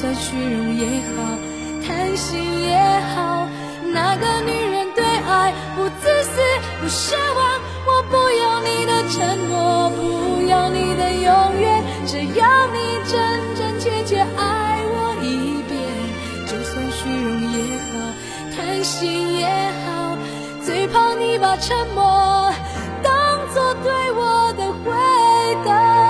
算虚荣也好，贪心也好，那个女人对爱不自私不奢望，我不要你的承诺，不要你的永远，只要你真真切切爱我一遍。就算虚荣也好，贪心也好，最怕你把沉默当作对我的回答。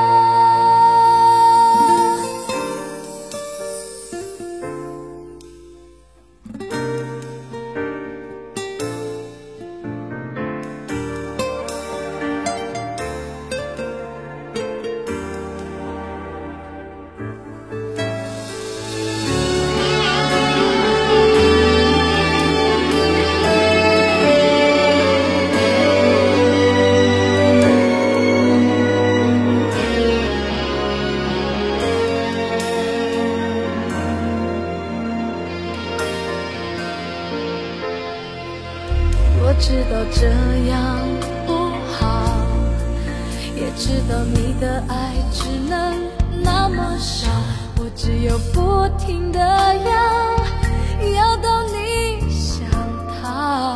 我知道这样不好，也知道你的爱只能那么少，我只有不停地要到你想逃。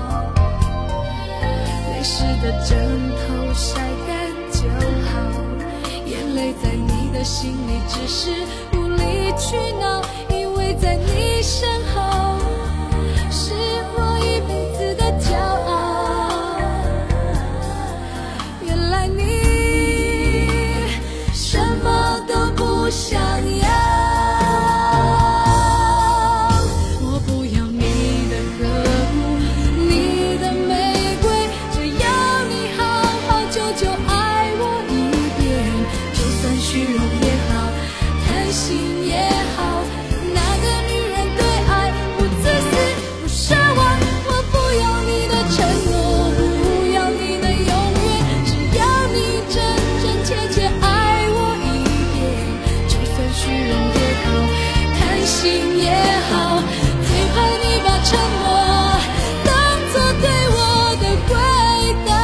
泪湿的枕头晒干就好，眼泪在你的心里只是无理取闹，因为在你身后是我一辈子的骄傲。原来你什么都不想要，我不要你的呵护，你的玫瑰，只要你好好久久爱我一遍。就算虚荣也好，贪心也好，那个女人对爱不自私不奢望，我不要你的承诺，不要你的永远，只要你真真切切爱我一遍。就算虚荣也好，贪心也好，最怕你把沉默当作对我的回答。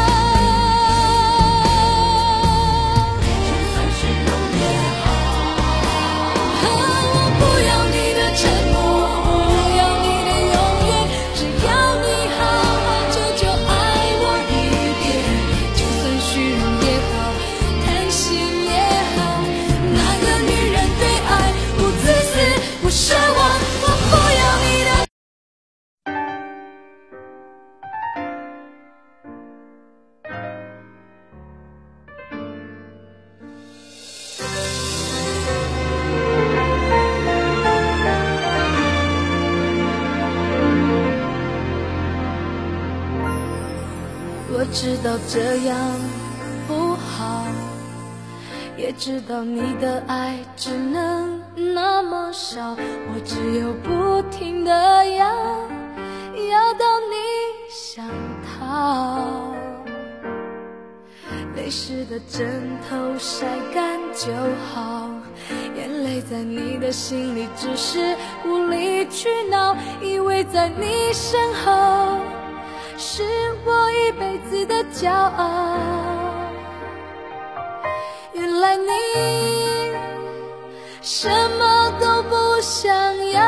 就算虚荣也好，我不要你的承诺，不要你的永远，只要你好好久久爱我一遍。就算虚荣也好，贪心也好，那个女人对爱不自私不奢望，我不要你的。我知道这样不好，也知道你的爱只能那么少，我只有不停地要到你想逃。泪湿的枕头晒干就好，眼泪在你的心里只是无理取闹，因为在你身后是我一辈子的骄傲。原来你什么都不想要，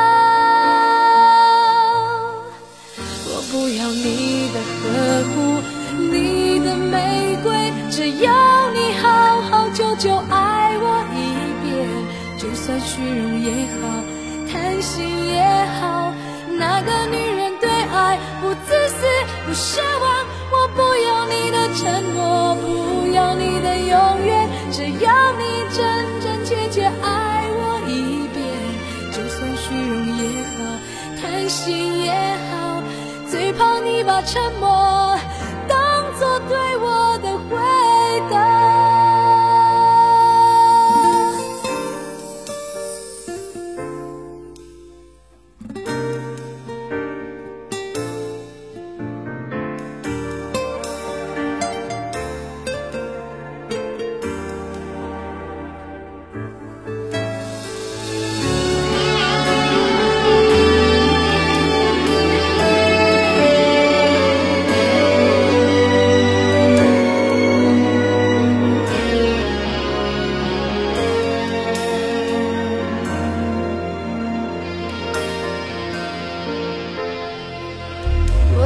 我不要你的呵护，你的玫瑰，只要你好好久久爱我一遍。就算虚荣也好，贪心也好，那个女人对爱不自私不奢望，我不要你的承诺，不要你的永远，只要你真真切切爱我一遍。就算虚荣也好，贪心也好，最怕你把沉默当作对我的回答。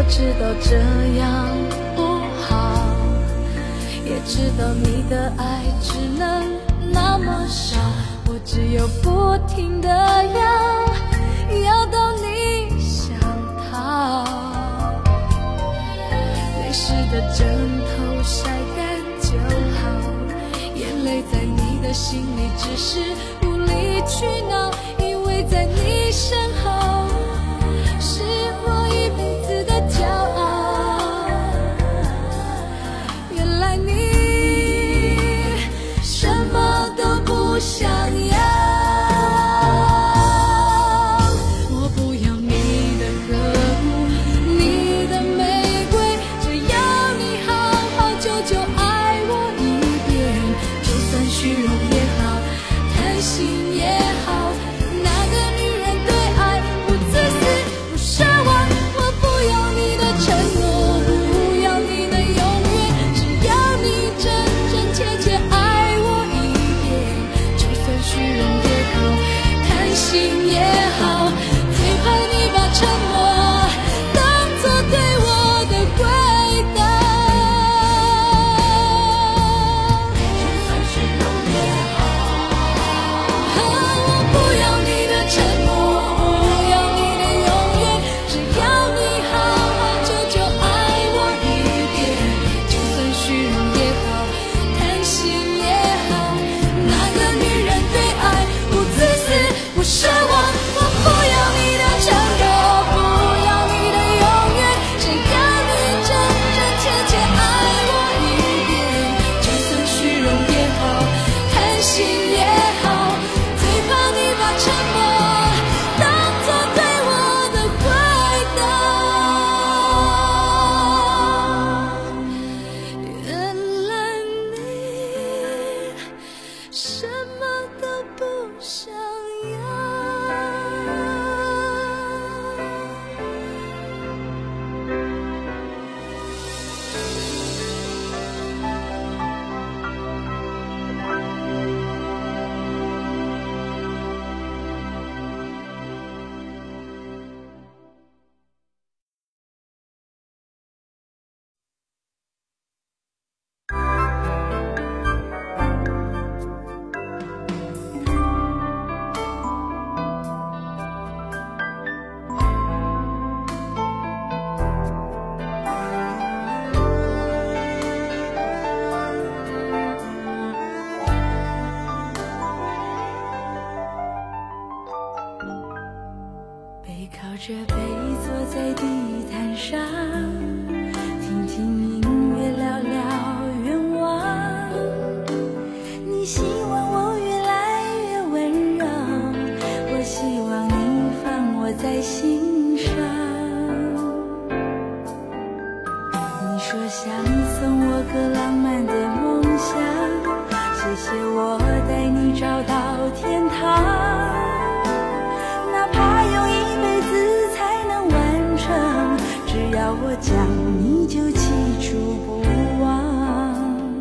知道这样不好，也知道你的爱只能那么少，我只有不停地要到你想逃。泪湿的枕头晒干就好，眼泪在你的心里只是无理取闹，因为在你身后是我一辈子的骄傲。原来你什么都不想要，我不要你的呵护，你的玫瑰，只要你好好久久爱我一遍，就算虚荣也好，贪心也好，那个女人对爱不自私不奢望，我不要你的承诺，不要你的永远，只要你真真切切爱我一遍，就算虚荣也好，贪心也好，最怕你把沉默当作对我的回答。就算虚荣也好，我不要你的承诺，不要你的永远，只要你好好久久爱我一遍，就算虚荣也好，贪心也好，那个女人对爱不自私不奢望，我不要你的承诺，不要你的永远，只要你真真切切爱我一遍，就算虚荣也好，贪心也好，最怕你把沉默当作对我的回答。原来你什么都不想要。背靠着背坐在地毯上，听听音乐聊聊愿望。你希望我越来越温柔，我希望你放我在心上。你说想送我个浪漫的梦想，谢谢我带你找到天堂。哪怕用一辈子才能完成，只要我讲你就记住不忘。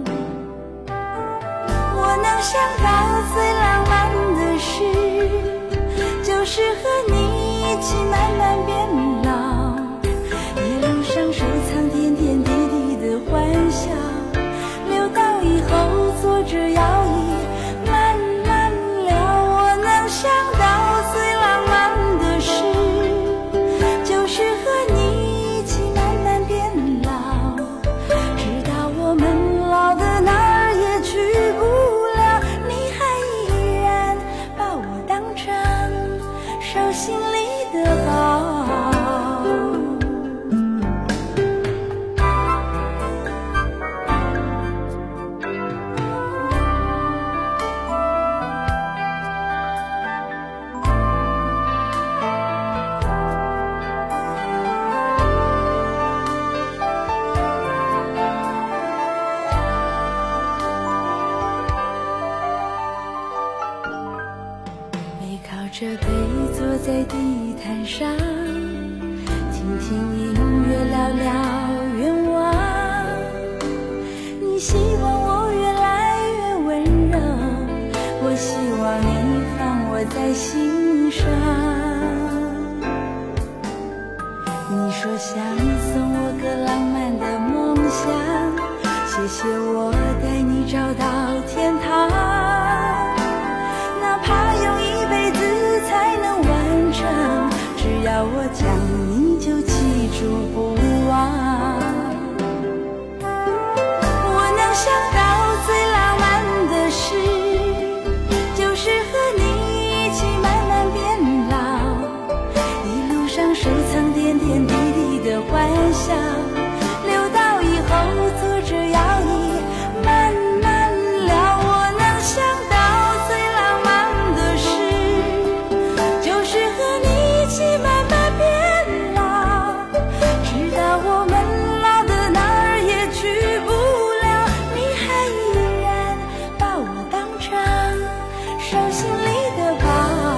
我能想到最浪漫的事，就是和你一起慢慢变老，一路上收藏点点滴滴的欢笑，留到以后坐着摇椅慢慢聊。我能想到最浪漫的事，就是和你一起慢慢变老，直到我们老的哪儿也去不了，你还依然把我当成手心里的宝。背靠着背坐在地毯上，听听音乐聊聊愿望。你希望我越来越温柔，我希望你放我在心上。你说想送我个浪漫的梦想，谢谢我带你找到天堂，哪怕用一辈子才能完成，只要我讲你就记住不忘。我能想到最浪漫的事，就是和你一起慢慢变老，一路上收藏点点滴滴的欢笑，留到以后坐着摇椅慢慢聊。我能想到最浪漫的事，就是和你一起慢慢变老，直到我们老的哪儿也去不了，你还依然把我当成手心里的宝。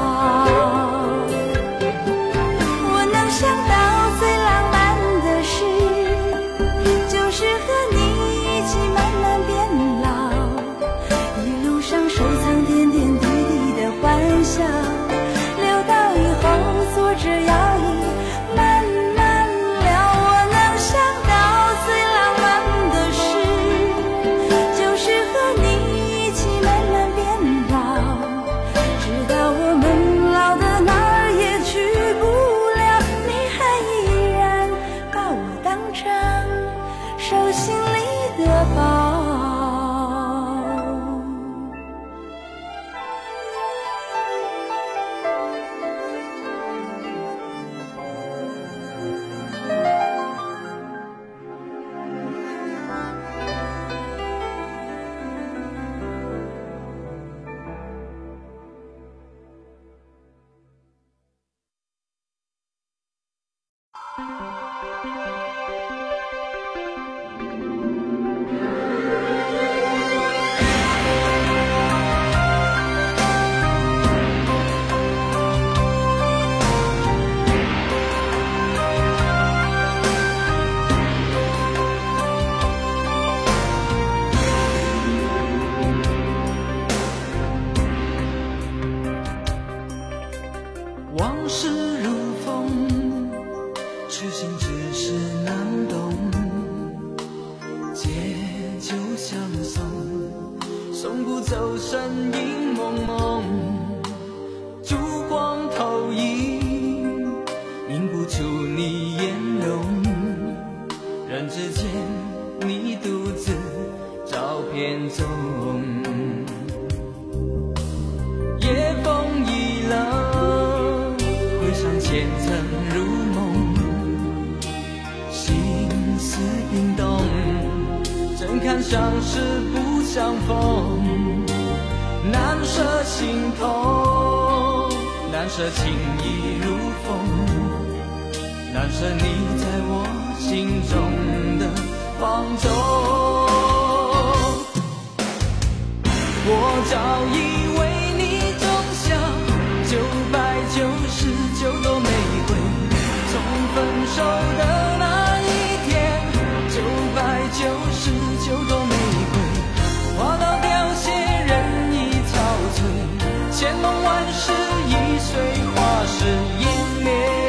我能想到最浪漫的事，就是和你一起慢慢变老，一路上收藏点点滴滴的欢笑，留到以后坐着摇椅慢慢聊。我能想到最浪漫的事，就是和你一起慢慢变老，直到我们老的哪儿也去不了，你还依然把我当成手心里的宝。 往事如风，痴心只是难懂，借酒相送，送不走身影蒙蒙，烛光投影，映不出你颜容，人之间你独自照片中，夜风已冷，回想前曾如梦，心思冰冻，怎堪相识不相逢，难舍心痛，难舍情意如风，难舍你在我心中的放纵。我早已为你种下999朵玫瑰，从分手的那一天，999朵玫瑰花到凋谢，人已憔悴，千梦万世已随花事湮灭。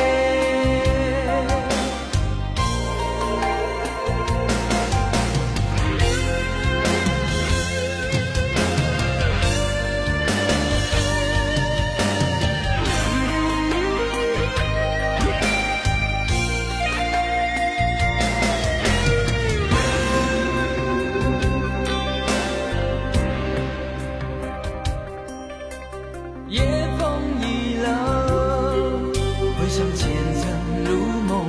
夜风已冷，回想前曾如梦，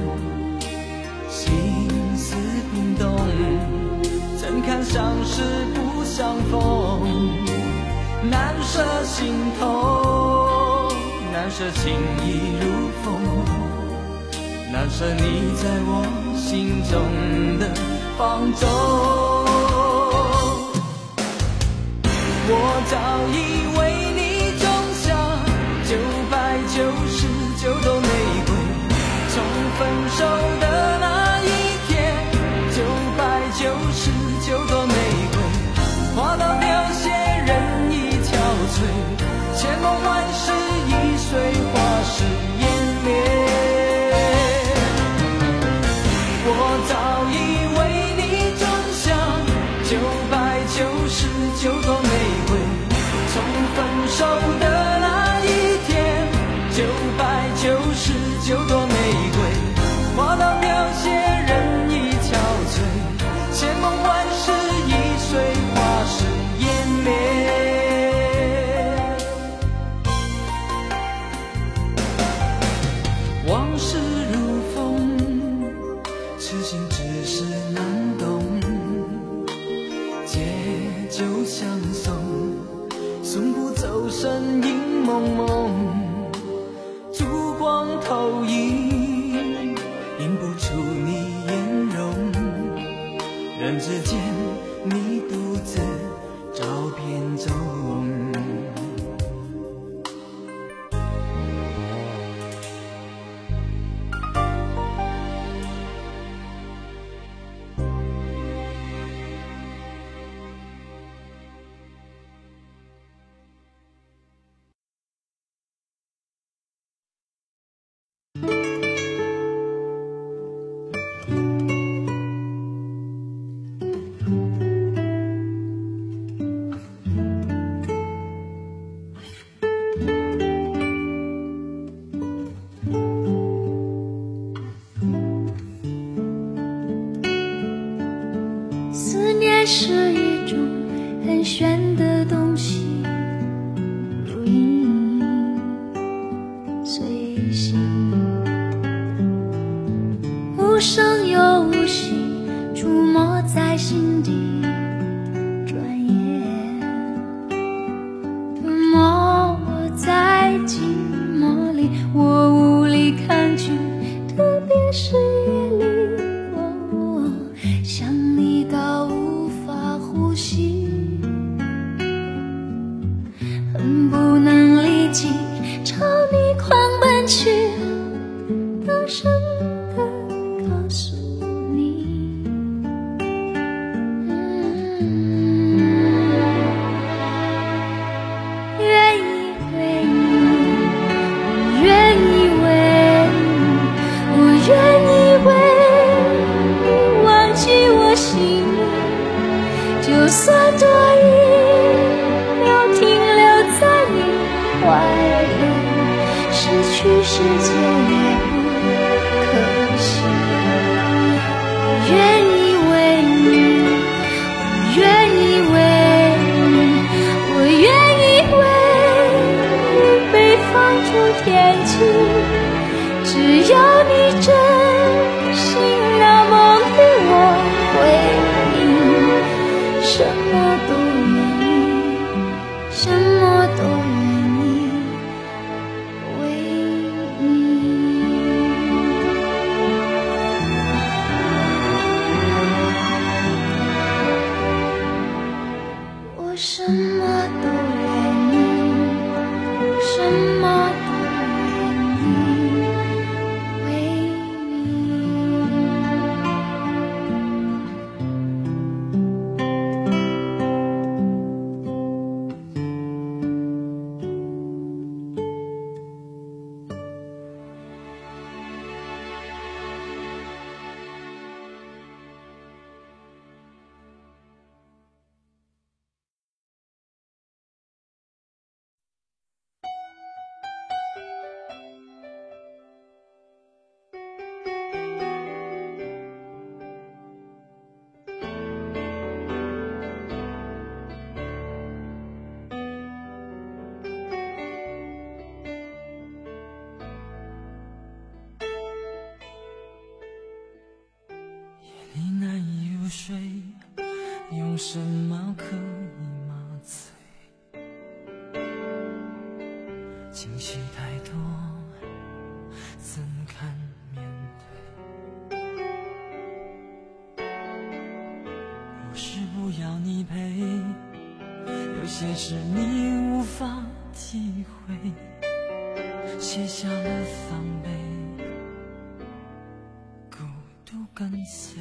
心思冰冻，怎堪相识不相逢，难舍心痛，难舍情意如风，难舍你在我心中的放纵。我早已为你种下999朵玫瑰，从分手的那一天，999朵玫瑰花到凋谢，人已憔悴，千梦万世已随花事湮灭。 之间，你独自照片中。 思念是一种很玄的东西，如影随形，无声又无息，出没在心底。转眼吞没我在寂寞里，我无力抗拒，特别是夜里，想你到无法呼吸，恨不能立即朝你狂奔去，大声地告诉你，愿意为你，我愿意为你，我愿意为你忘记我心里，就算多一秒停留在你怀里，失去世界也不可惜。我愿意为你，我愿意为你，我愿意为你被放逐天际，只要你真心那么对我回应，什么都愿意，什么都愿意为你。我什么都愿意，什么都愿意为你。 你难以入睡，用什么可以麻醉？情绪太多，怎堪面对？不是不要你陪，有些事你无法体会，卸下了防备，孤独跟随。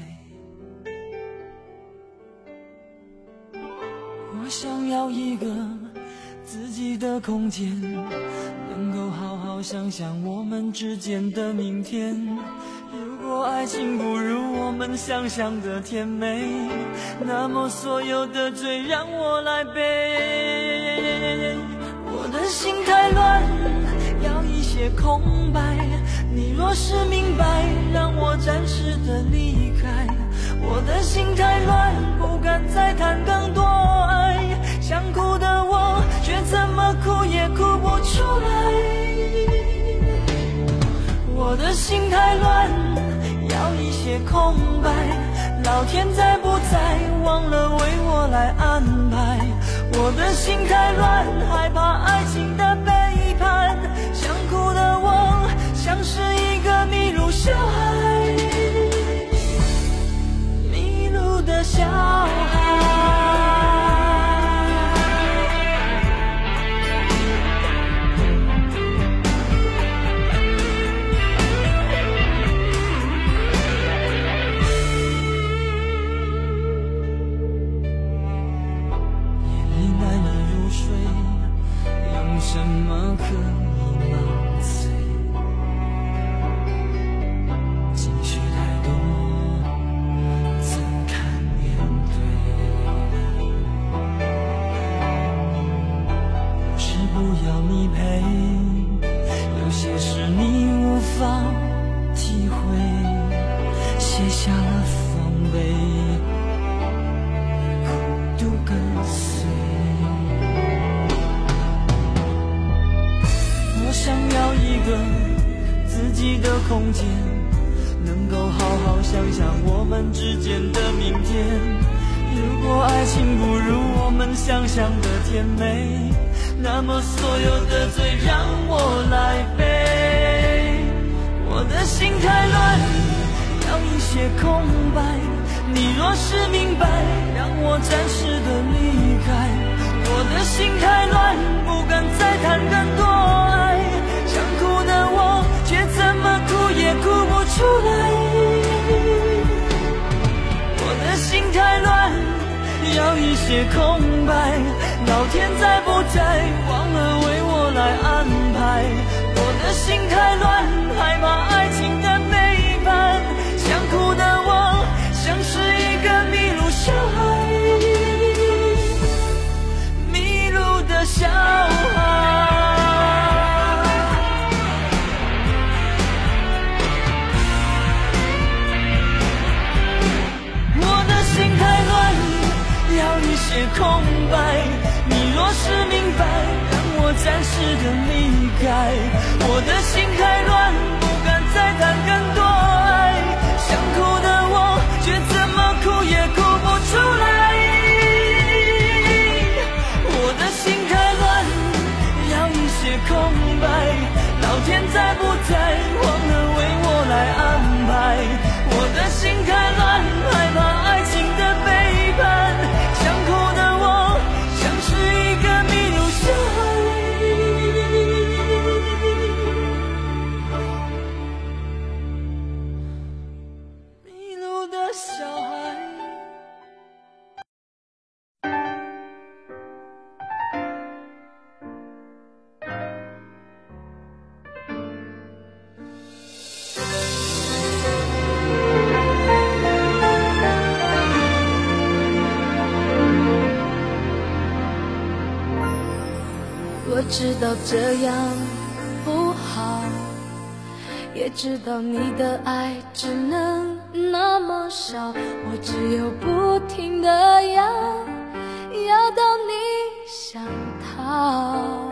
我想要一个自己的空间，能够好好想想我们之间的明天。如果爱情不如我们想象的甜美，那么所有的罪让我来背。我的心太乱，要一些空白，你若是明白，让我暂时的离开。我的心太乱，不敢再谈更多爱，想哭的我却怎么哭也哭不出来。我的心太乱，要一些空白，老天在不在忘了为我来安排。我的心太乱，害怕爱情的背叛，想哭的我像是一个迷路小孩，迷路的小孩。 一个自己的空间，能够好好想想我们之间的明天。如果爱情不如我们想象的甜美，那么所有的罪让我来背。我的心太乱，要一些空白，你若是明白，让我暂时的离开。我的心太乱，不敢再谈更多爱，想哭的我却怎么哭也哭不出来。我的心太乱，要一些空白，老天在不在，忘了为我来安排。我的心太乱，害怕爱情的背叛，想哭的我像是一个迷路小孩，迷路的小孩。我的心太乱，要一些空白，你若是明白，让我暂时的离开。我的心太乱，不敢再谈更多爱，想哭的我却怎么哭也哭不出来。我的心太乱，要一些空白，老天在不在，忘了为我来安排。我的心太乱，害怕爱情的背叛，想哭的我像是一个迷路小孩，迷路的小孩。 我知道这样不好，也知道你的爱只能那么少，我只有不停地要到你想逃。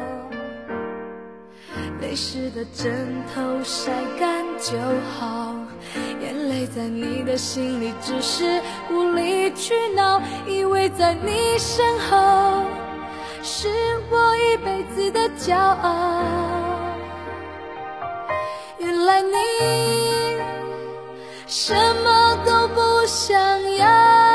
泪湿的枕头晒干就好，眼泪在你的心里只是无理取闹，以为在你身后是我一辈子的骄傲，原来你什么都不想要。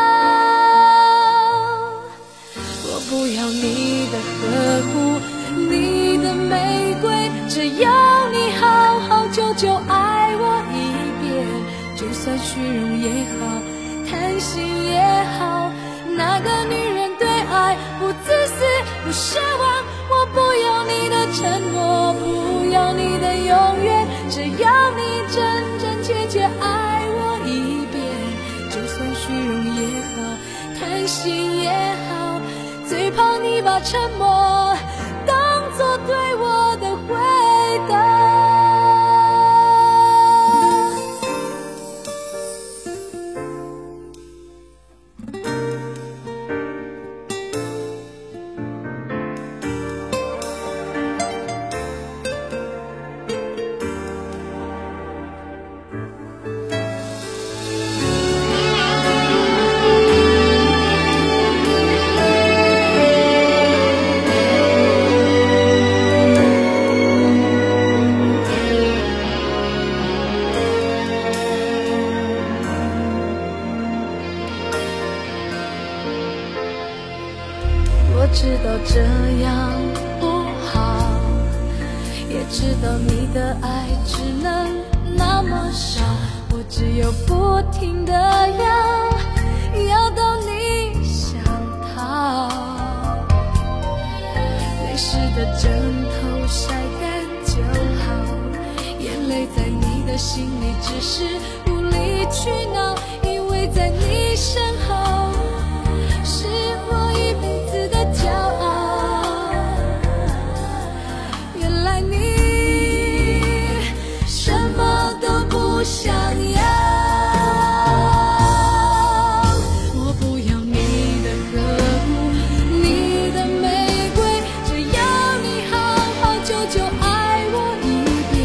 我不要你的呵护，你的玫瑰，只要你好好久久爱我一遍，就算虚荣也好，贪心也好，那个女人对爱不自私不奢望。我不要你的承诺，不要你的永远，只要你真真切切爱我一遍，就算虚荣也好，贪心也好，最怕你把沉默当作对我的回答。我知道这样不好，也知道你的爱只能那么少，我只有不停地要到你想逃。泪湿的枕头晒干就好，眼泪在你的心里只是无理取闹，以为在你身后是我一辈子的骄傲，原来你什么都不想要。我不要你的呵护，你的玫瑰，只要你好好久久爱我一遍，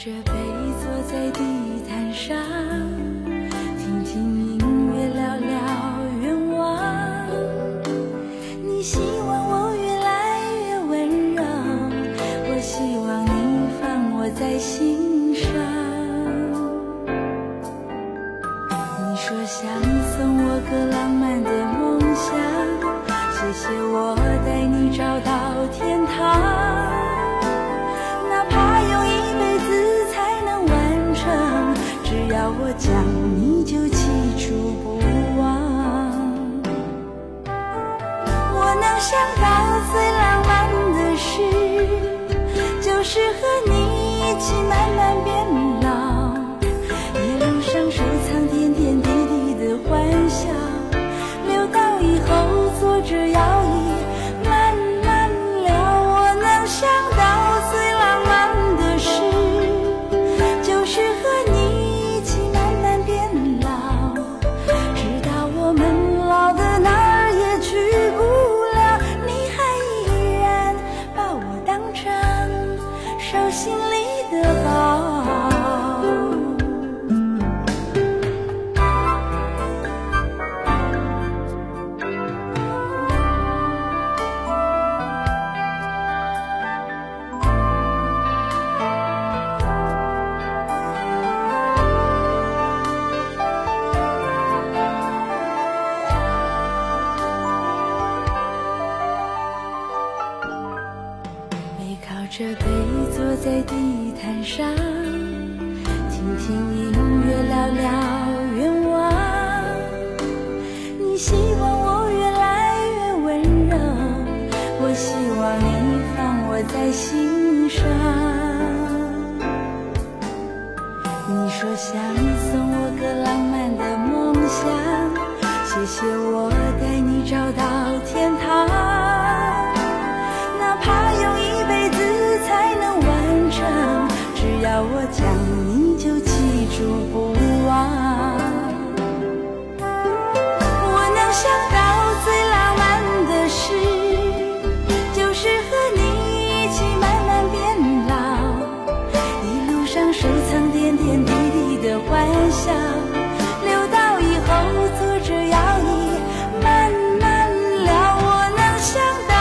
着杯坐在地毯上，听听音乐，聊聊愿望。你希望我越来越温柔，我希望你放我在心上。你说想送我个浪漫的梦想，谢谢我带你找到天堂。只要我讲，你就记住不忘。我能想到最浪漫的事，就是和你一起慢慢变老，一路上收藏点点滴滴的欢笑，留到以后坐着摇椅慢慢聊。我能想到最浪漫的事，就是和你心里的宝。背靠着背坐在地毯上，听听音乐，聊聊愿望。你希望我越来越温柔，我希望你放我在心上。你说想送我个浪漫的梦想，谢谢我带你找到天堂。哪怕用一辈子才能完成，只要我讲，你就记住不忘。我能想到最浪漫的事，就是和你一起慢慢变老，一路上收藏点点滴滴的欢笑，留到以后坐着摇椅慢慢聊。我能想到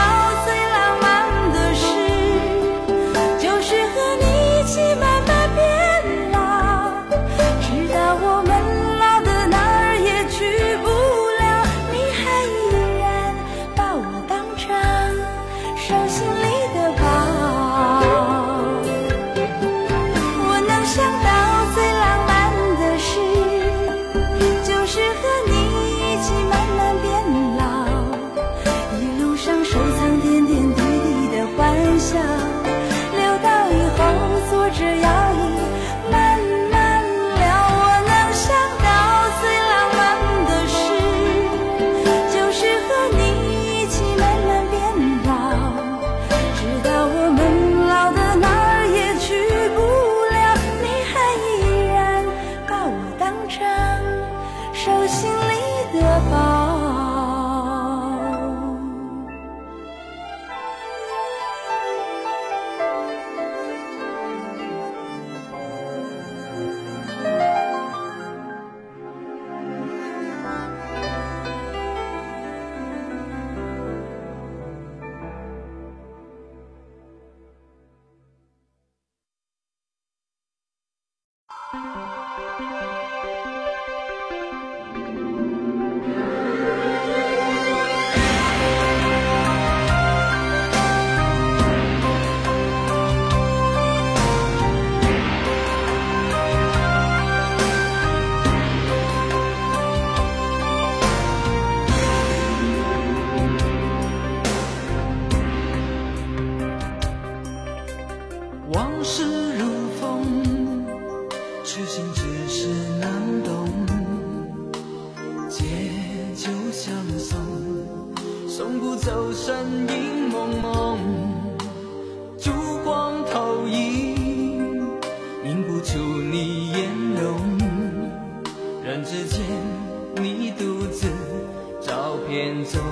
送不走身影蒙蒙，烛光投影，映不出你颜容。人之间，你独自照片中。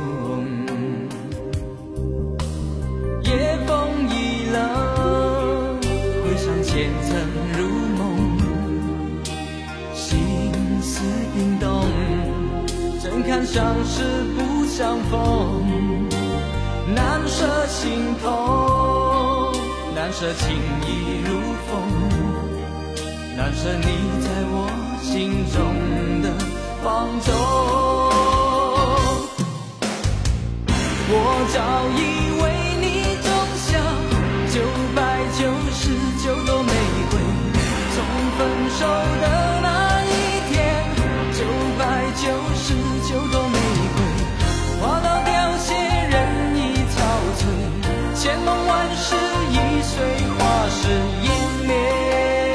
夜风已冷，回想前尘如看相识不相逢，难舍心头，难舍情意如风，难舍你在我心中的放纵。我早已为你种下999朵玫瑰，从分手的那一天，999朵玫瑰花到凋谢，人已憔悴，千梦万世已碎，花事已灭。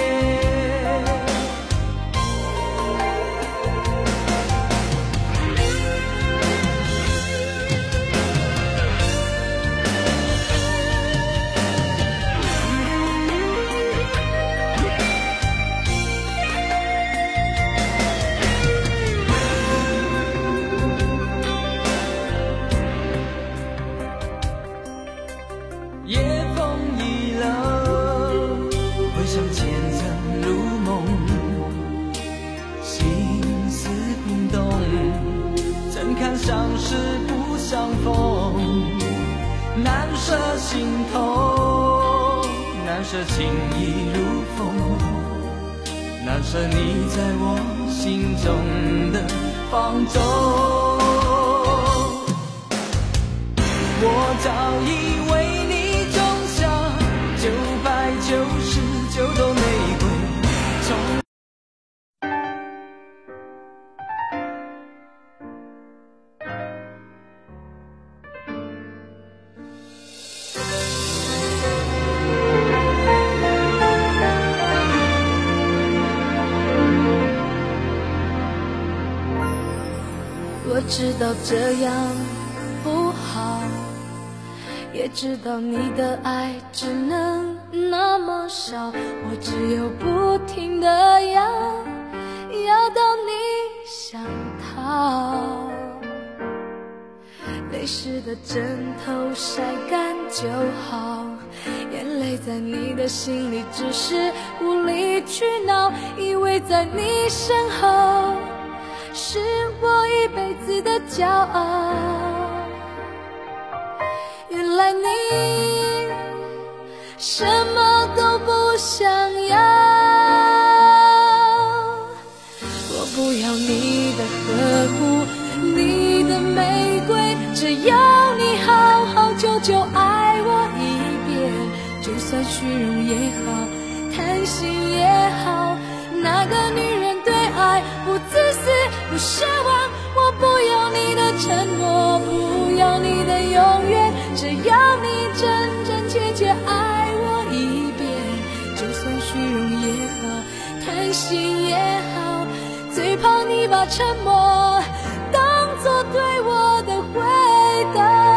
夜风已冷，回想前尘如梦，心思冰冻，怎堪相识不相逢，难舍心头，难舍情意如风，难舍你在我心中的放纵。我早已为你种下999朵玫瑰，从我知道这样不好，也知道你的爱只能那么少，我只有不停地要到你想逃。泪湿的枕头晒干就好，眼泪在你的心里只是无理取闹，以为在你身后是我一辈子的骄傲。原来你什么都不想要，我不要你的呵护，你的玫瑰，只要你好好久久爱我一遍，就算虚荣也好，贪心也好，那个女人对爱不自私不奢望，我不要你的承诺，不要你的永远，只要你真真切切爱我一遍，就算虚荣也好，贪心也好，最怕你把沉默当作对我的回答。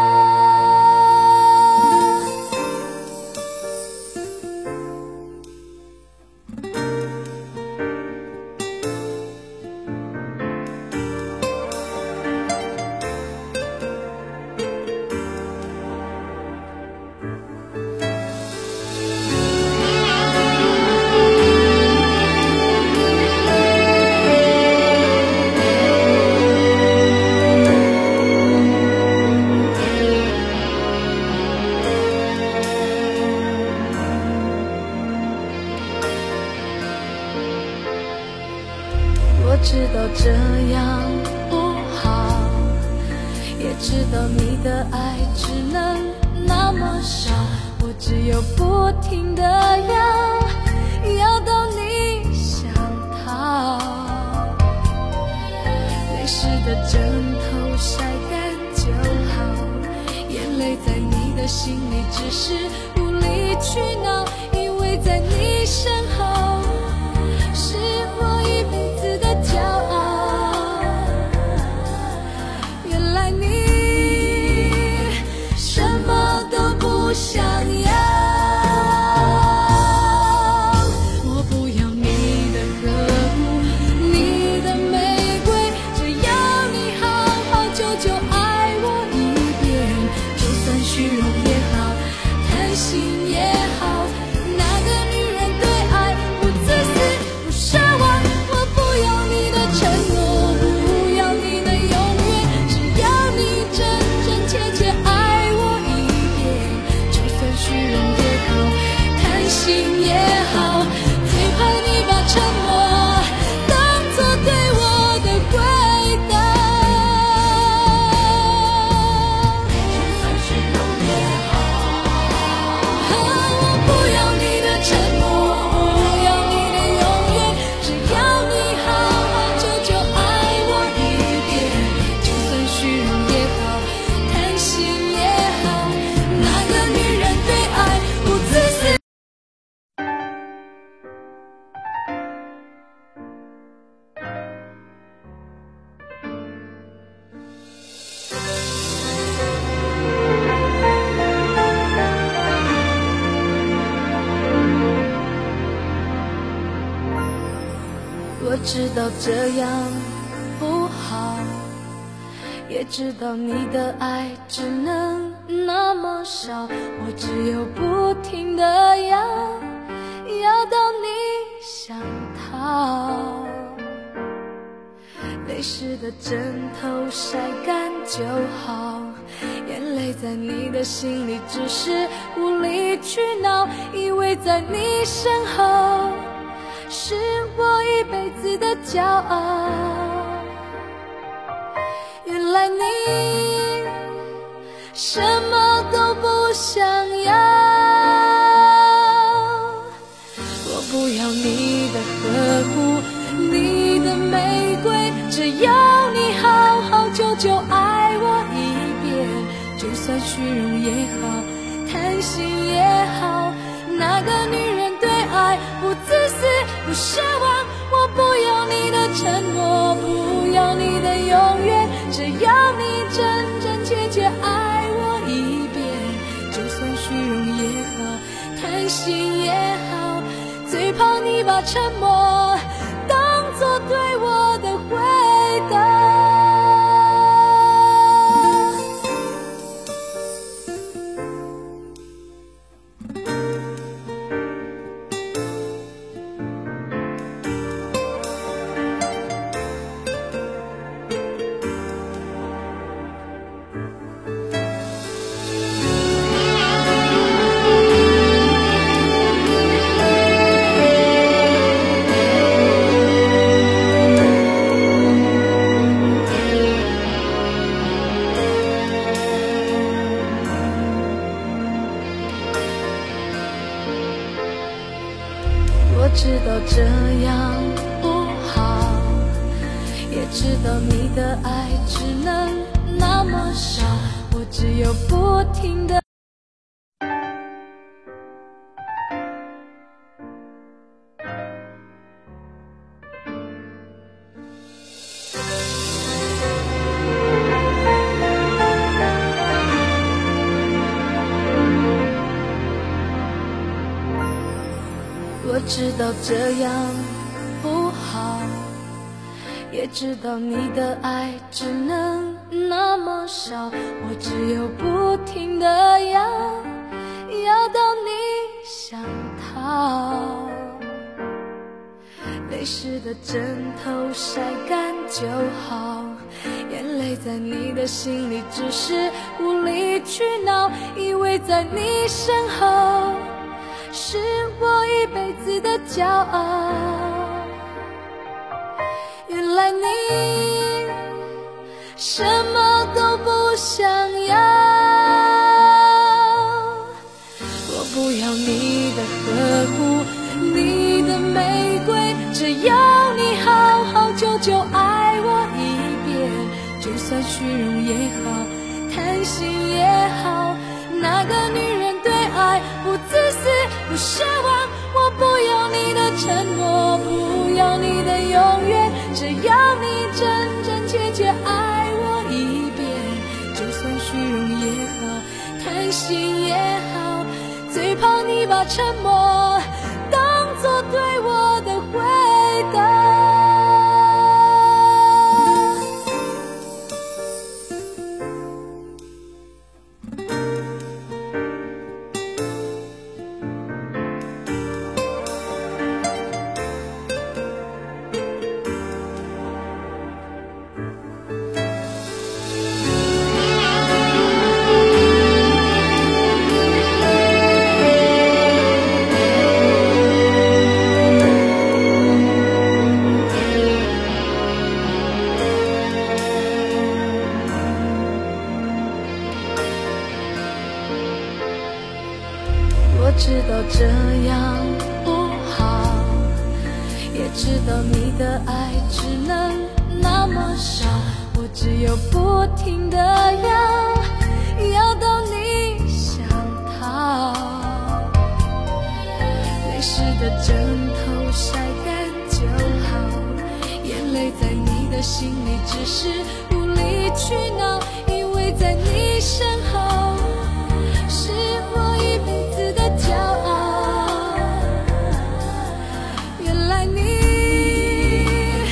我知道这样不好，也知道你的爱只能那么少，我只有不停地要到你想逃。泪湿的枕头晒干就好，眼泪在你的心里只是无理取闹，因为在你身后是我一辈子的骄傲。原来你什么都不想要，我不要你的呵护，你的玫瑰，只要你好好久久爱我一遍，就算虚荣也好，贪心也好，那个女人对爱知道这样不好，也知道你的爱只能那么少，我只有不停地要到你想逃。泪湿的枕头晒干就好，眼泪在你的心里只是无理取闹，以为在你身后是我一辈子的骄傲。原来你什么都不想要，我不要你的呵护，你的玫瑰，只要你好好久久爱我一遍，就算虚荣也好，贪心也好，那个女人对爱不自私不奢望，我不要你的承诺，不要你的永远，只要你真真切切爱我一遍，就算虚荣也好，贪心也好，最怕你把沉默当作对我的回答。我知道这样不好，也知道你的爱只能那么少，我只有不停地我知道这样不好，也知道你的爱只能那么少，我只有不停地要到你想逃。泪湿的枕头晒干就好，眼泪在你的心里只是无理取闹，以为在你身后是我一辈子的骄傲。原来你什么都不想要，我不要你的呵护，你的玫瑰，只要你好好久久爱我一遍，就算虚荣也好，贪心也好，那个女人对爱不自私不奢望，我不要你的承诺，不要你的永远，只要你真真切切爱我一遍，就算虚荣也好，贪心也好，最怕你把沉默当作对我的回答。我知道这样不好，也知道你的爱只能那么少，我只有不停地要到你想逃。泪湿的枕头晒干就好，眼泪在你的心里只是无理取闹，以为在你身后是我一辈子的骄傲。原来你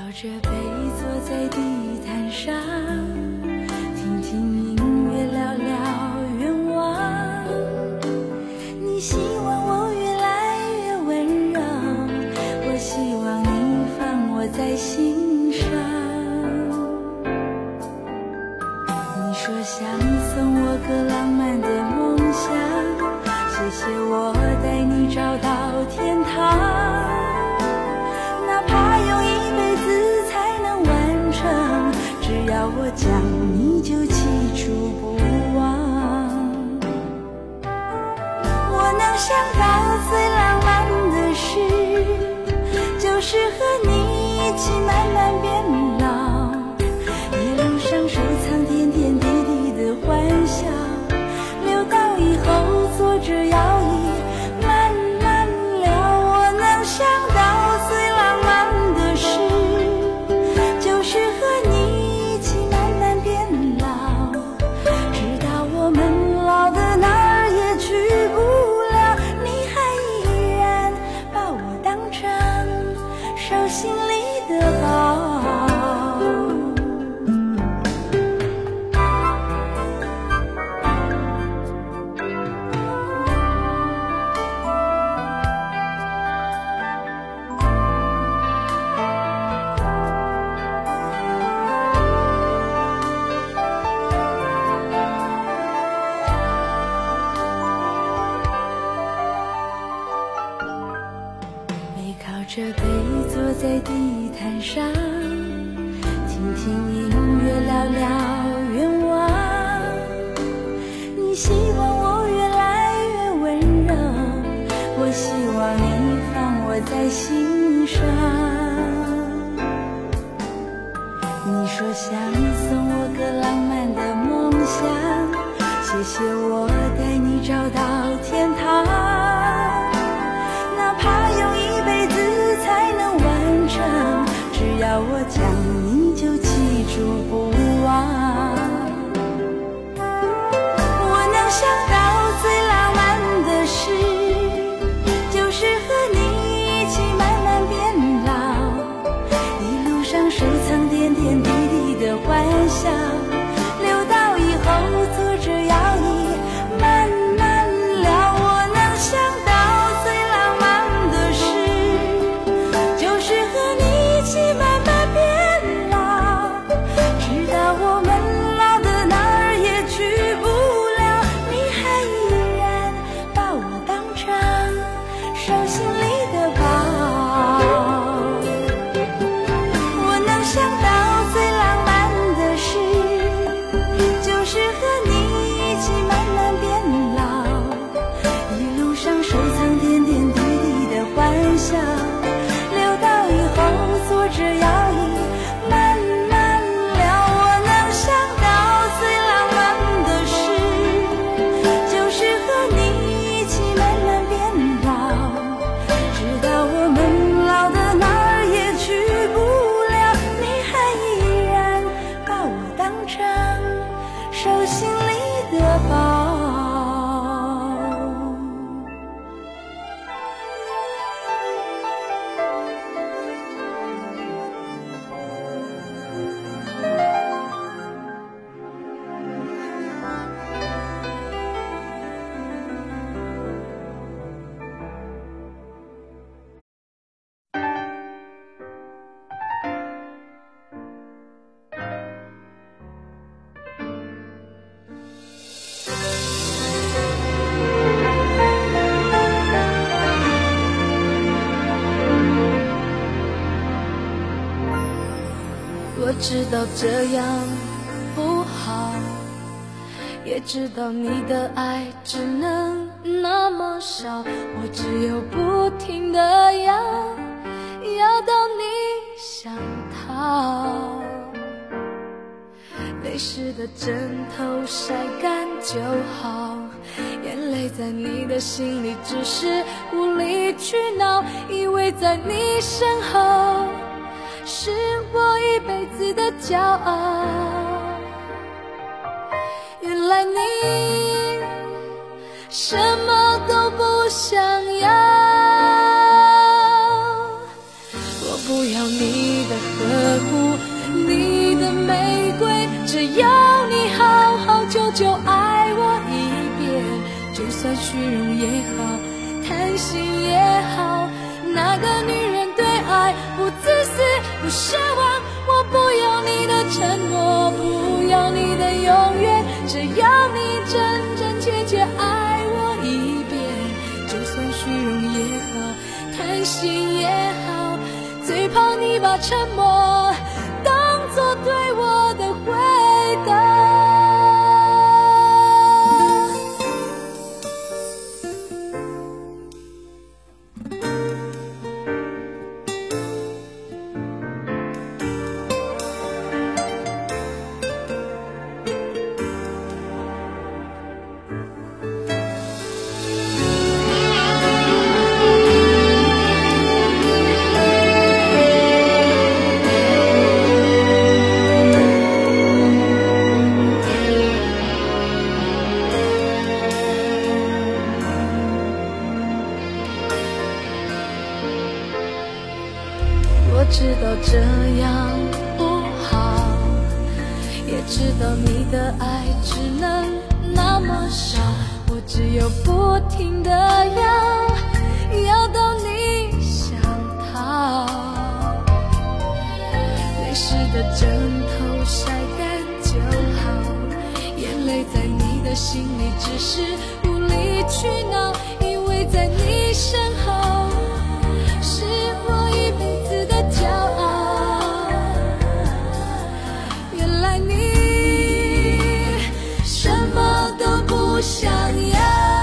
着背坐在地毯上，听听音乐，聊聊愿望。你希望我越来越温柔，我希望你放我在心上。你说想送我个浪漫的梦想，谢谢我带你找到天堂，哪怕用一辈子才能完成，只要我讲你就记住不忘。我能想到最浪漫的事，就是和你一起慢慢变老，一路上收藏点点滴滴的欢笑，留到以后坐着摇椅慢慢聊。我能想到最浪漫的事，就是和你一起慢慢变老，直到我们老的哪儿也去不了，你还依然把我当成手心里的宝。着背坐在地毯上，听听音乐，聊聊愿望。你希望我越来越温柔，我希望你放我在心上。你说想送我个浪漫的梦想，谢谢我带你找到天堂，哪怕用一辈子才能完成，只要我讲你就记住不忘。我能想到最浪漫的事，就是和你一起慢慢变老，一路上收藏点点滴滴的欢笑，留到以后坐着摇椅慢慢聊。我能想到最浪漫的事，就是和你一起慢慢变老，直到我们老的哪儿也去不了，你还依然把我当成手心里的宝。我能想到最浪漫的事，就是和你一起慢慢变老，一路上收藏点点滴滴的欢笑，留到以后坐着摇椅慢慢聊。我能想到最浪漫的事，就是和你一起慢慢变老，直到我们老的哪儿也去不了，你还依然把我当成手心里的宝。我知道这样不好，也知道你的爱只能那么少，我只有不停地要到你想逃。泪湿的枕头晒干就好，眼泪在你的心里只是无理取闹，以为在你身后是我一辈子的骄傲。原来你什么都不想要，我不要你的呵护，你的玫瑰，只要你好好久久爱我一遍。就算虚荣也好，贪心也好，那个女人对爱不自私不奢望。我不要你的承诺，不要你的永远，只要你真真切切爱我一遍。就算虚荣也好，贪心也好，最怕你把沉默当作对我的回答。我知道这样不好，也知道你的爱只能那么少，我只有不停地要到你想逃。泪湿的枕头晒干就好，眼泪在你的心里只是无理取闹，因为在你身后是我一辈子的骄傲。原来你什么都不想要，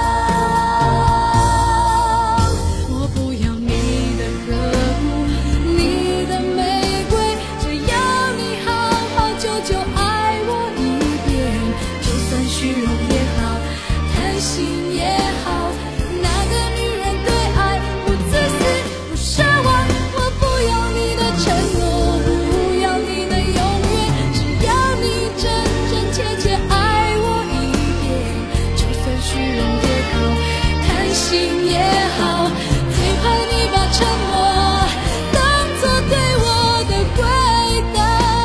我不要你的呵护，你的玫瑰，只要你好好久久爱我一遍。就算虚荣也好，贪心也好，那个女人对爱不自私不奢望。我不要你的承诺，不要你的永远，只要你真真切切爱我一遍。就算虚荣也好，贪心也好，最怕你把沉默当作对我的回答。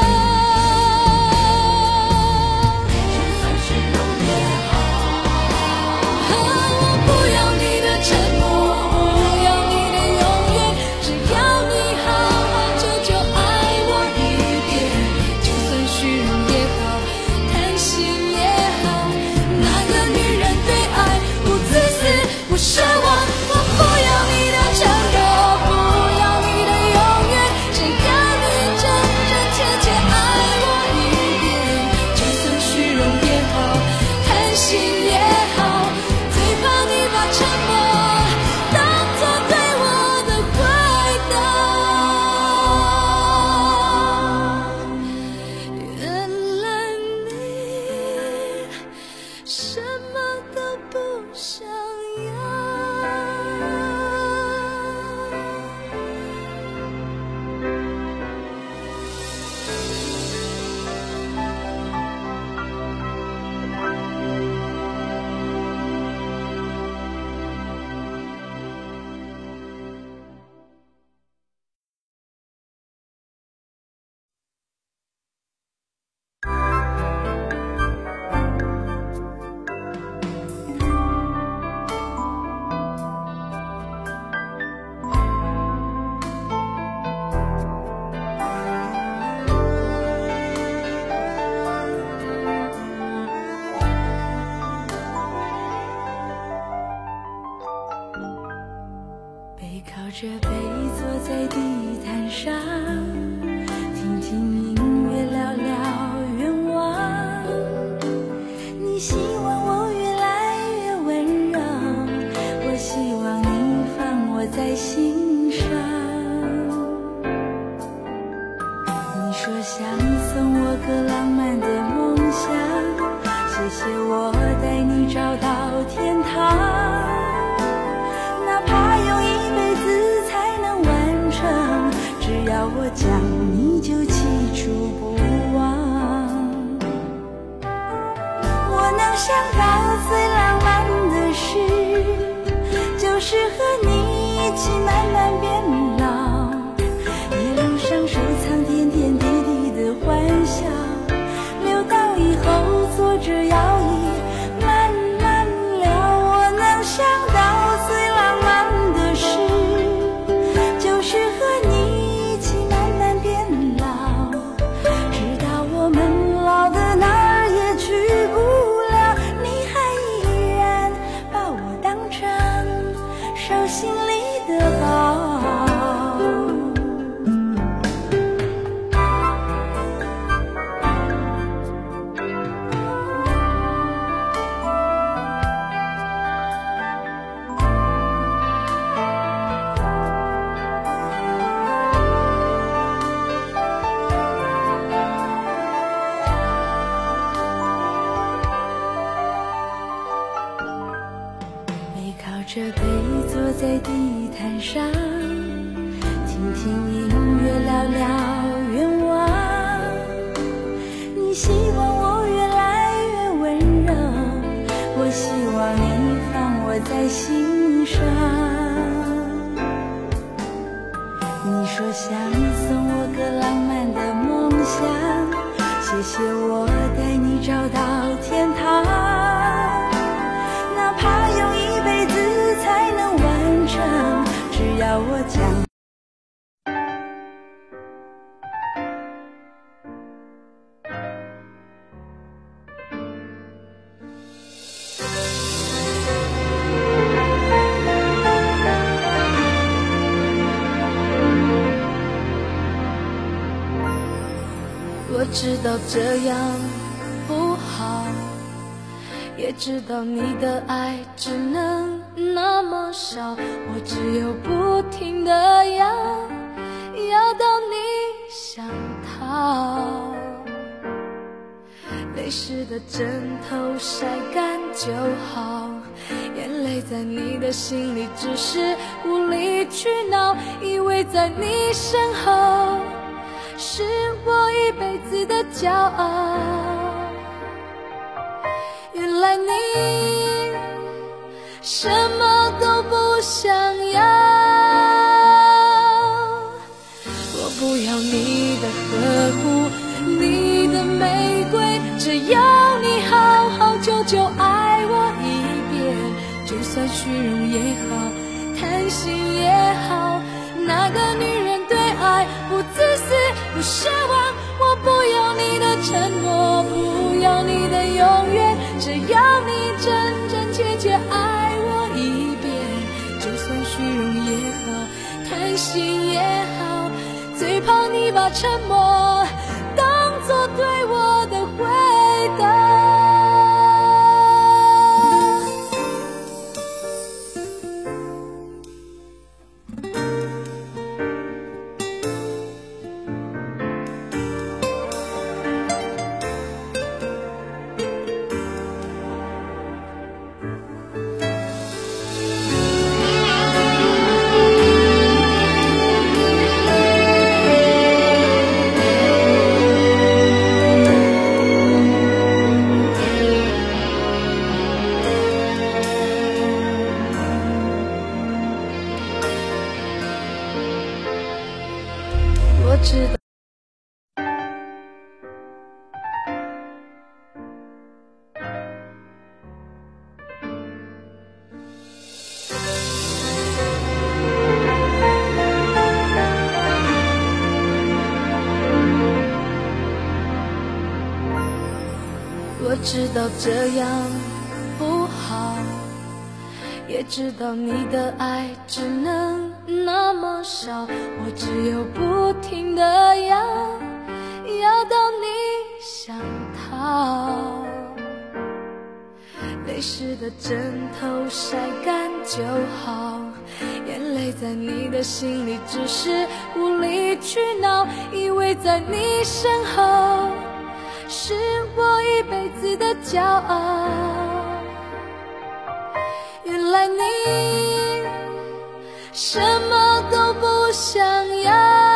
就算虚荣也好，我不要你的承诺，不要你的永远，只要你好好久久爱我一遍。就算虚荣也好，贪心也好，那个女人对爱不自私不奢望。我不要你的承诺，不要你的永远，只要你真真切切爱我一遍。就算虚荣也好，贪心也好，最怕你把沉默当作对我的回答。原来你什么都不想要。背靠着背坐在地毯上，听听音乐，聊聊愿望。你希望我越来越温柔，我希望你放我在心上。你说想送我个浪漫的梦想，谢谢我带你找到天堂。哪怕用一辈子才能完成，只要我讲你就记住不忘。我能想到最浪漫的事，就是和你一起慢慢变老，一送我个浪漫的梦想，谢谢我带你找到天堂，哪怕用一辈子才能完成，只要我讲。 我知道这样不好，也知道你的爱只能那么少，我只有不停地要到你想逃。泪湿的枕头晒干就好，眼泪在你的心里只是无理取闹，以为在你身后是我一辈子的骄傲，原来你什么都不想要。我不要你的呵护，你的玫瑰，只要你好好久久爱我一遍，就算虚荣也好，贪心也好，那个女人对爱不自私不奢望，我不要你的承诺，不要你的永远，只要你真真切切爱我一遍，就算虚荣也好，贪心也好，最怕你把沉默当作对我的回答。我知道我知道这样不好，也知道你的爱只能那么少，我只有不停地要到你想逃。泪湿的枕头晒干就好，眼泪在你的心里只是无理取闹，以为在你身后是我一辈子的骄傲，原来你什么都不想要。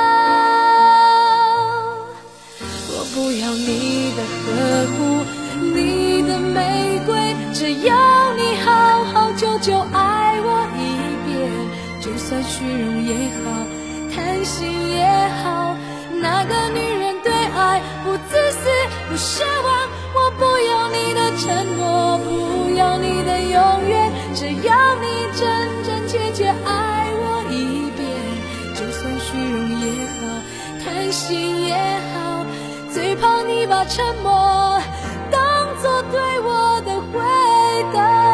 我不要你的呵护，你的玫瑰，只要你好好久久爱我一遍，就算虚荣也好，贪心也好，那个女人对爱不自私不奢望，我不要你的承诺，不要你的永远，只要你真真切切爱我一遍，就算虚荣也好，贪心也好，最怕你把沉默当作对我的回答。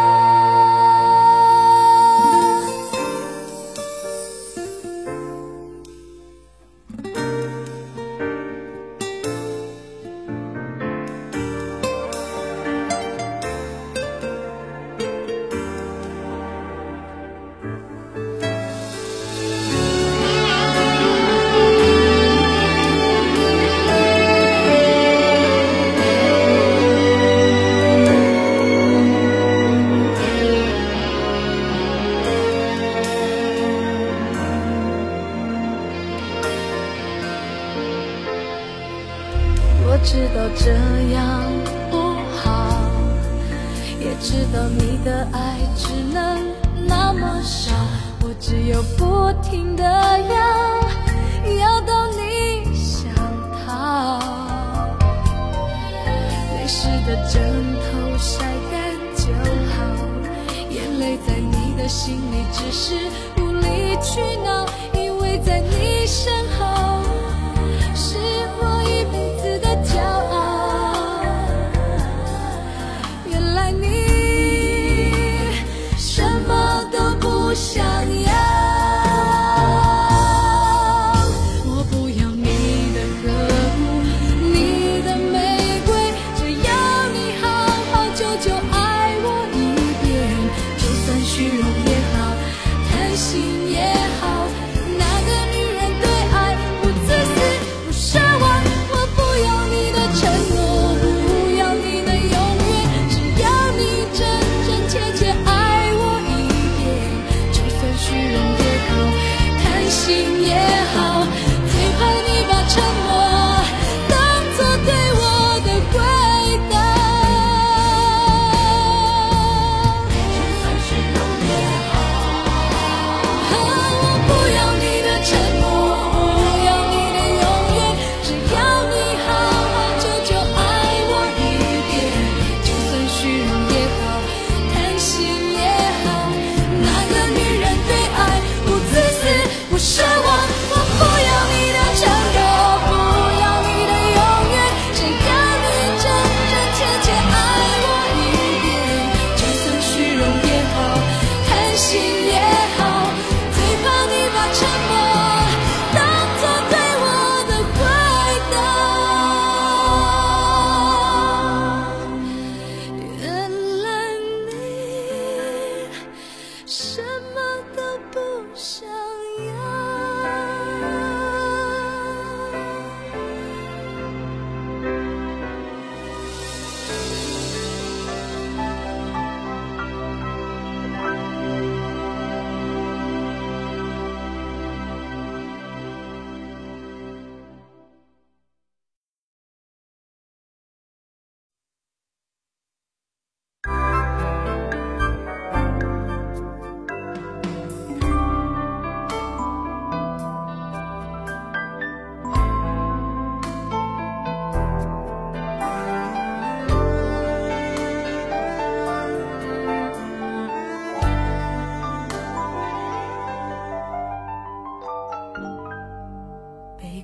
我知道这样不好，也知道你的爱只能那么少，我只有不停地要到你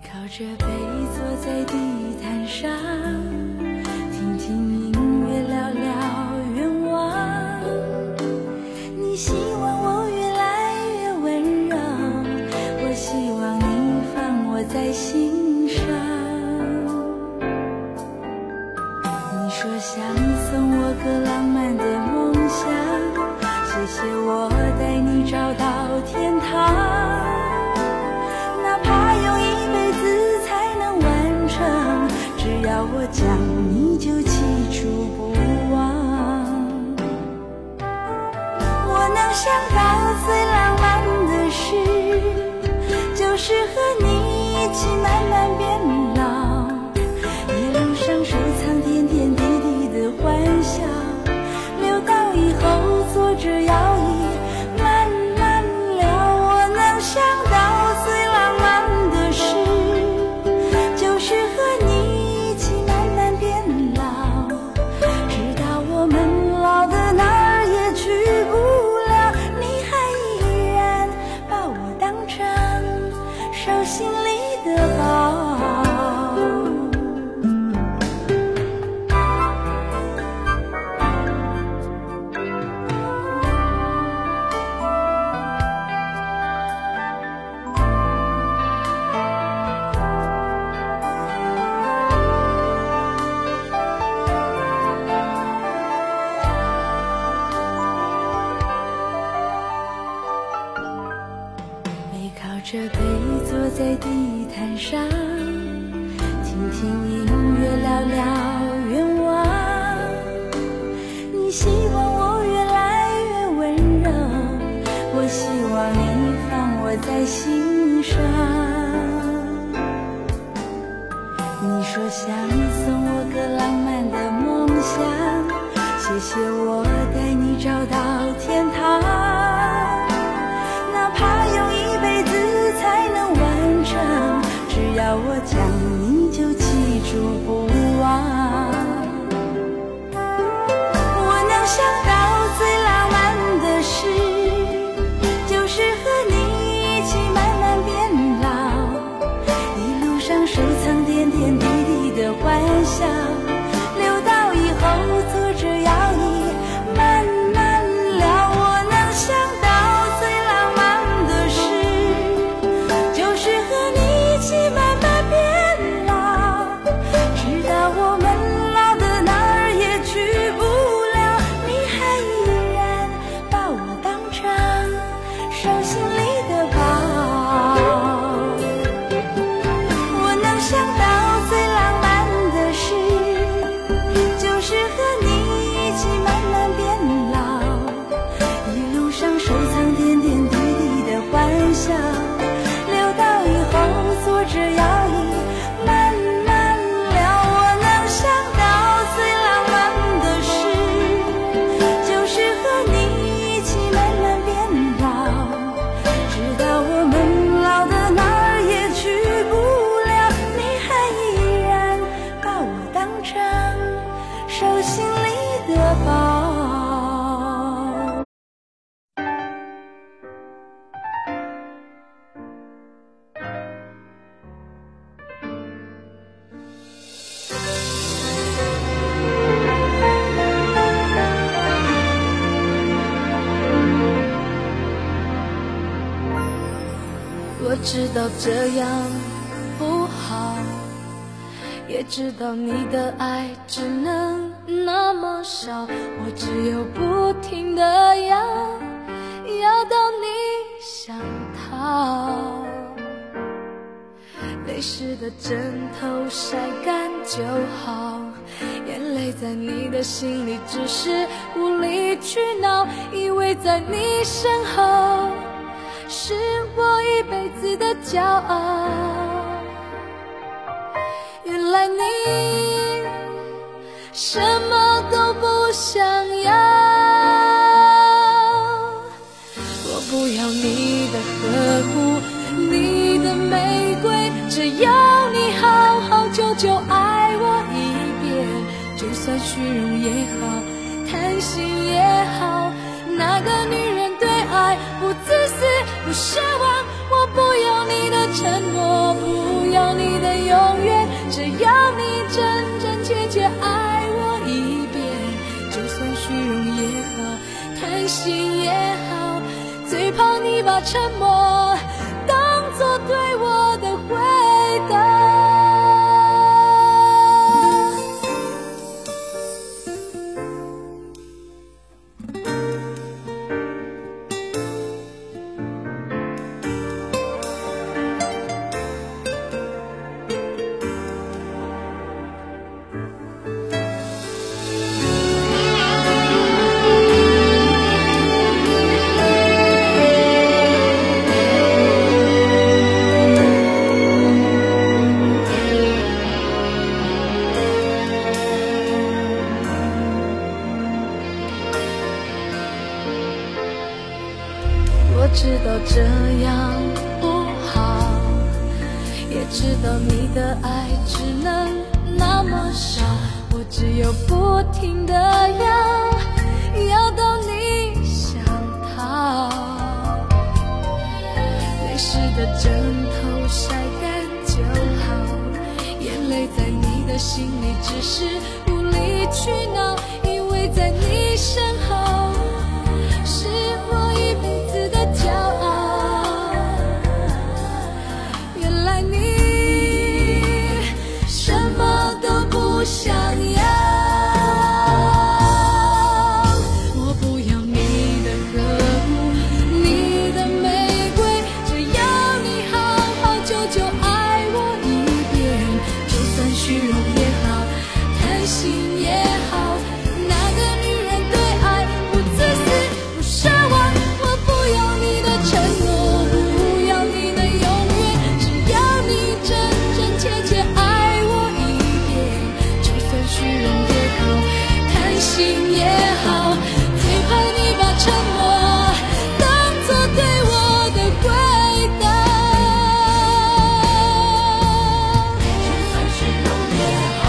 靠着背坐在地毯上，听听音乐，聊聊愿望。你希望我越来越温柔，我希望你放我在心上。你说想送我个浪漫的梦想，谢谢我带你找到天堂。只要我讲，你就记住不忘。我能想到最浪漫的事，就是和你一起慢慢变老，一路上收藏点点滴滴的欢笑，留到以后坐着摇椅慢慢聊。我能想到最浪漫的事，就是和你心里的宝。着背坐在地毯上，听听音乐，聊聊愿望。你希望我越来越温柔，我希望你放我在心上。你说想送我个浪漫的梦想，谢谢我带你找到天堂。哪怕用一辈子才能完成，只要我讲，你就记住不忘。我能想到最浪漫的事，就是和你一起慢慢变老，一路上收藏点点滴滴的欢笑，留到以后坐着摇椅慢慢聊。我能想到我知道这样不好，也知道你的爱只能那么少，我只有不停地要到你想逃。泪湿的枕头晒干就好，眼泪在你的心里只是无理取闹，以为在你身后是我一辈子的骄傲，原来你什么都不想要。我不要你的呵护，你的玫瑰，只要你好好久久爱我一遍，就算虚荣也好，贪心也好，那个女人对爱不自私不奢望，我不要你的承诺，不要你的永远，只要你真真切切爱我一遍。就算虚荣也好，贪心也好，最怕你把沉默当作对我的回答。我知道这样不好，也知道你的爱只能那么少，我只有不停地要到你想逃。泪湿的枕头晒干就好，眼泪在你的心里只是无理取闹，因为在你身后是我一辈子的骄傲。原来你什么都不想要，我不要你的呵护，你的玫瑰，只要你好好久久爱我一遍。就算虚荣也好，贪心也好，那个女人对爱不自私不奢望。我不要你的承诺，不要你的永远，只要你真真切切爱我一遍。就算虚荣也好，贪心也好，最怕你把沉默当作对我的回答。就算虚荣也好，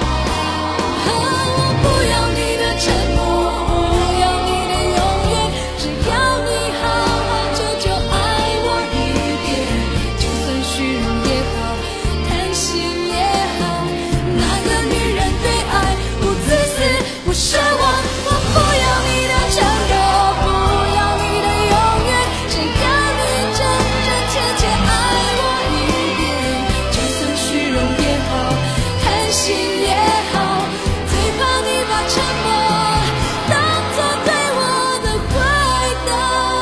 我不要你的承诺，不要你的永远，只要你好好久久爱我一遍。就算虚荣也好，贪心也好，那个女人对爱不自私不奢望。我不要你的承诺，不要你的永远，只要你真真切切爱我一遍。就算虚荣也好，贪心也好，最怕你把沉默当作对我的回答。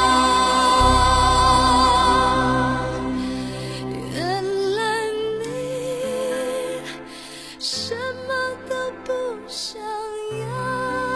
原来你什么都不想要。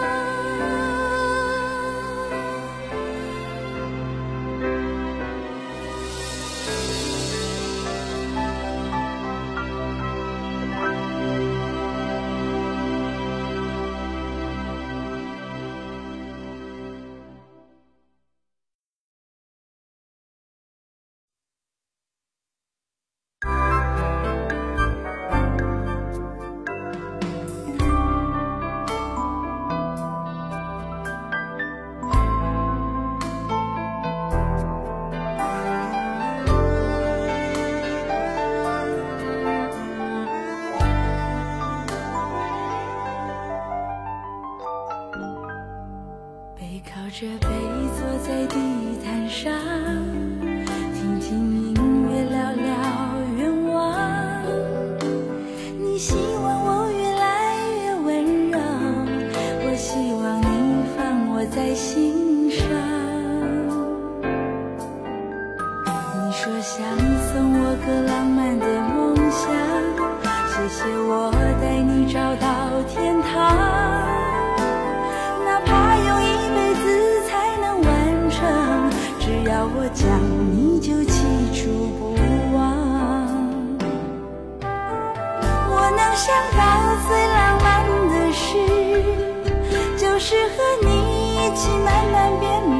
背靠着背坐在地毯上，听听音乐，聊聊愿望。你希望我越来越温柔，我希望你放我在心上。你说想送我个浪漫的梦想，谢谢我带你找到天堂。哪怕用一辈子才能完成，只要我讲你就记住不忘。我能想到最浪漫的事，就是和你一起慢慢变老。